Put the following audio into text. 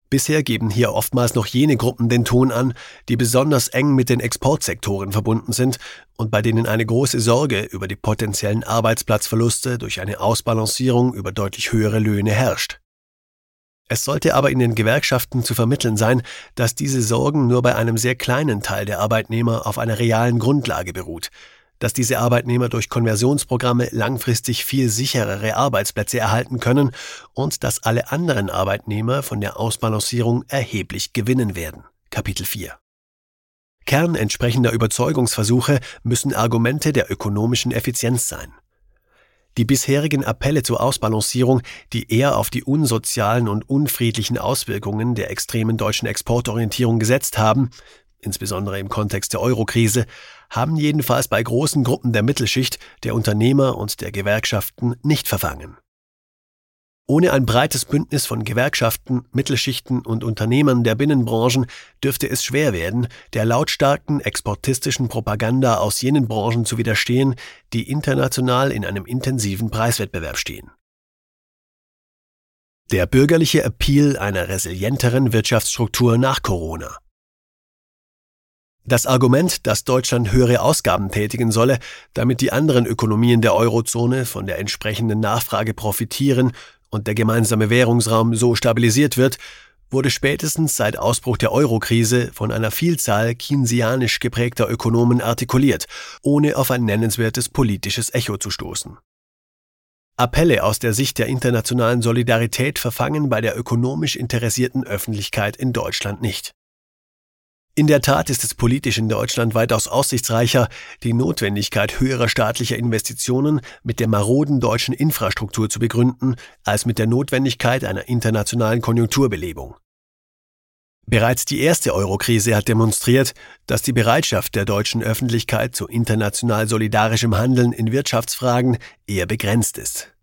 Bisher geben hier oftmals noch jene Gruppen den Ton an, die besonders eng mit den Exportsektoren verbunden sind und bei denen eine große Sorge über die potenziellen Arbeitsplatzverluste durch eine Ausbalancierung über deutlich höhere Löhne herrscht. Es sollte aber in den Gewerkschaften zu vermitteln sein, dass diese Sorgen nur bei einem sehr kleinen Teil der Arbeitnehmer auf einer realen Grundlage beruht, dass diese Arbeitnehmer durch Konversionsprogramme langfristig viel sicherere Arbeitsplätze erhalten können und dass alle anderen Arbeitnehmer von der Ausbalancierung erheblich gewinnen werden. Kapitel 4. Kern entsprechender Überzeugungsversuche müssen Argumente der ökonomischen Effizienz sein. Die bisherigen Appelle zur Ausbalancierung, die eher auf die unsozialen und unfriedlichen Auswirkungen der extremen deutschen Exportorientierung gesetzt haben, insbesondere im Kontext der Eurokrise, haben jedenfalls bei großen Gruppen der Mittelschicht, der Unternehmer und der Gewerkschaften nicht verfangen. Ohne ein breites Bündnis von Gewerkschaften, Mittelschichten und Unternehmern der Binnenbranchen dürfte es schwer werden, der lautstarken exportistischen Propaganda aus jenen Branchen zu widerstehen, die international in einem intensiven Preiswettbewerb stehen. Der bürgerliche Appeal einer resilienteren Wirtschaftsstruktur nach Corona. Das Argument, dass Deutschland höhere Ausgaben tätigen solle, damit die anderen Ökonomien der Eurozone von der entsprechenden Nachfrage profitieren und der gemeinsame Währungsraum so stabilisiert wird, wurde spätestens seit Ausbruch der Eurokrise von einer Vielzahl keynesianisch geprägter Ökonomen artikuliert, ohne auf ein nennenswertes politisches Echo zu stoßen. Appelle aus der Sicht der internationalen Solidarität verfangen bei der ökonomisch interessierten Öffentlichkeit in Deutschland nicht. In der Tat ist es politisch in Deutschland weitaus aussichtsreicher, die Notwendigkeit höherer staatlicher Investitionen mit der maroden deutschen Infrastruktur zu begründen, als mit der Notwendigkeit einer internationalen Konjunkturbelebung. Bereits die erste Eurokrise hat demonstriert, dass die Bereitschaft der deutschen Öffentlichkeit zu international solidarischem Handeln in Wirtschaftsfragen eher begrenzt ist.